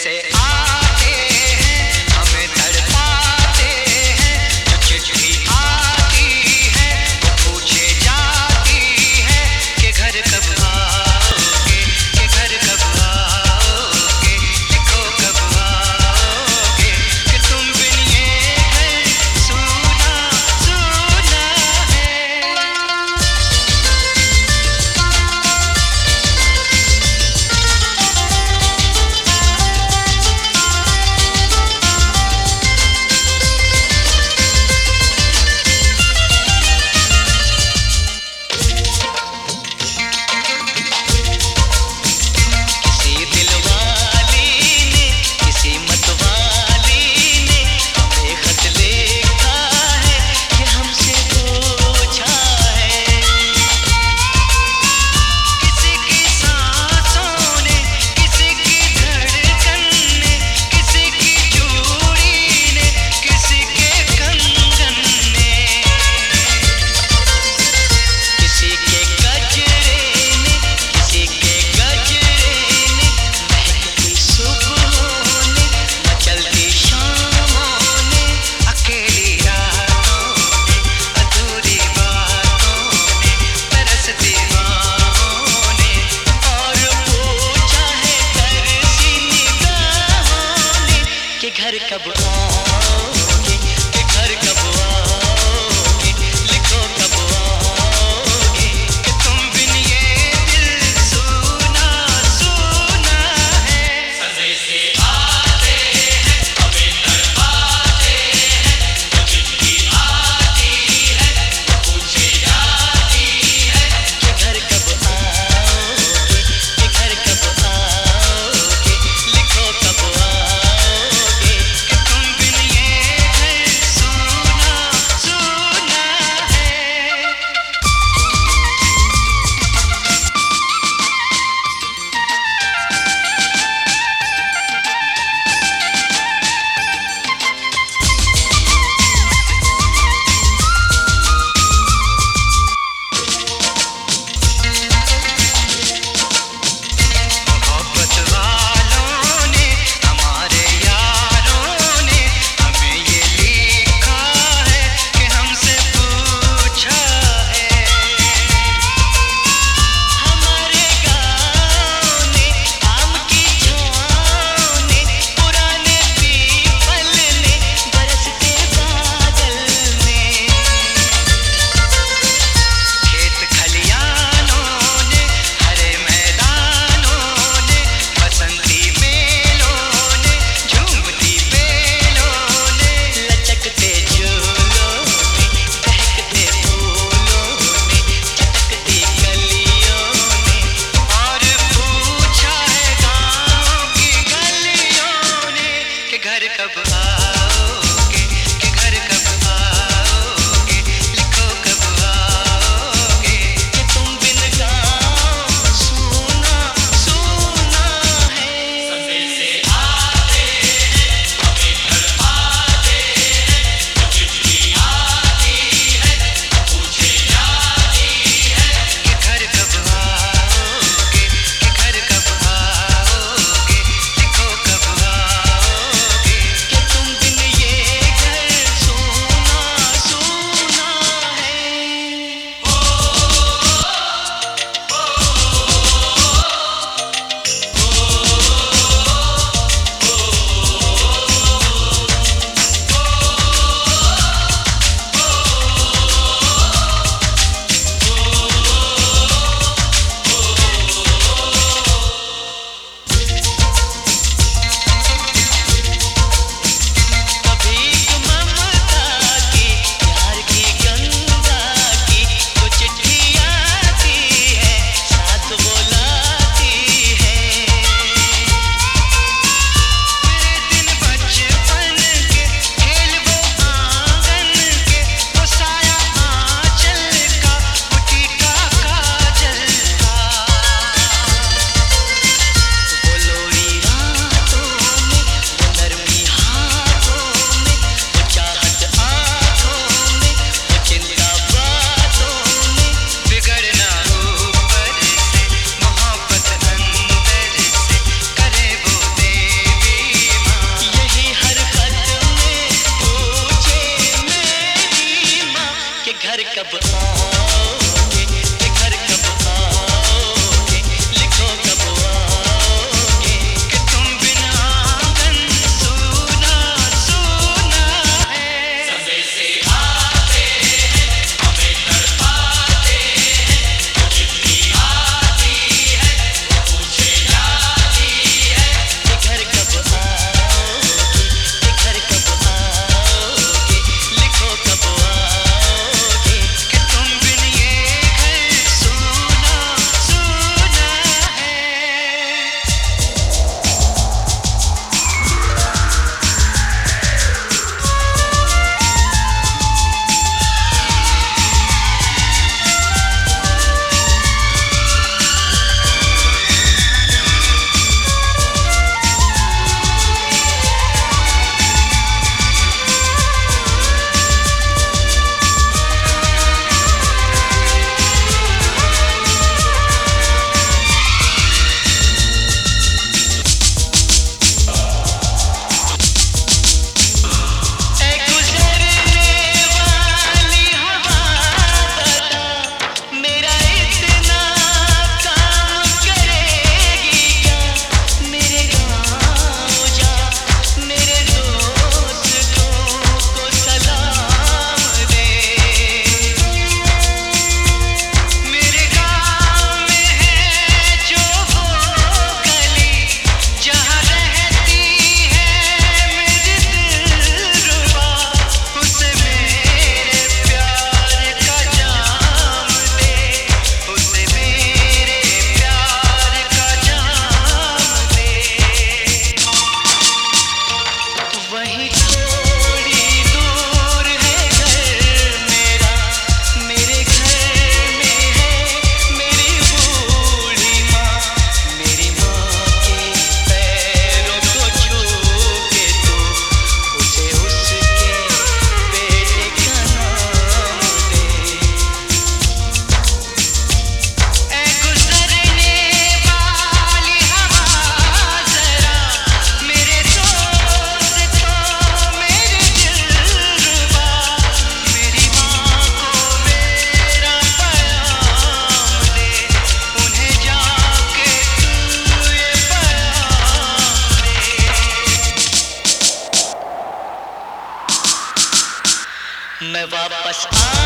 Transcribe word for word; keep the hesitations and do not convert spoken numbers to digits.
से आते हैं हमें तड़पाते हैं, जो चिट्ठी आती है वो पूछे जाती है कि घर कब आओगे, कि घर कब आओगे, लिखो कब आओगे, कि तुम बिन ये घर सूना सूना है। किसी दिलवाली ने किसी मतवाली ने हमें खत लिखा है कि हमसे पूछा है। किसी की सांसों ने, किसी की धड़कन ने, किसी की चूड़ी ने, किसी के कंगन ने, किसी के गजरे ने, किसी के गजरे ने, महकती सुबहों ने, मचलती शामों ने, अकेली रातों ने, अधूरी बातों ने, तरसती बाहों ने, और पूछा है तरसी निगाहों ने कि घर कब आओगे, कि घर कब आओगे, लिखो कब आओगे, कि तुम बिन ये दिल सूना सूना है। संदेशे आते हैं हमें तड़पाते हैं, जो चिट्ठी आती है वो पूछे जाती है कि घर कब आओगे, कि घर कब आओगे, लिखो कब आओगे, कि तुम बिन ये घर सूना सूना है। मोहब्बत वालों ने, हमारे यारों ने हमें ये लिखा है कि हमसे पूछा है। हमारे गाँव ने, आम की छाँव ने, पुराने पीपल ने, बरसते बादल ने, खेत खलियानों ने, हरे मैदानों ने, बसंती मेलों ने, झूमती बेलों ने, लचकते झूलों ने, बहकते फूलों ने, चटकती गलियों ने, और पूछा है गाँव की गलियों ने कि घर कब आओगे, कि घर कब आओगे, लिखो कब आओगे, कि तुम बिन गाँव सूना सूना है। संदेशे आते हैं हमें तड़पाते हैं, जो चिट्ठी आती है वो पूछे जाती है कि घर कब आओगे, कि घर कब आओगे, लिखो कब आओगे, कि तुम मैं वापस आ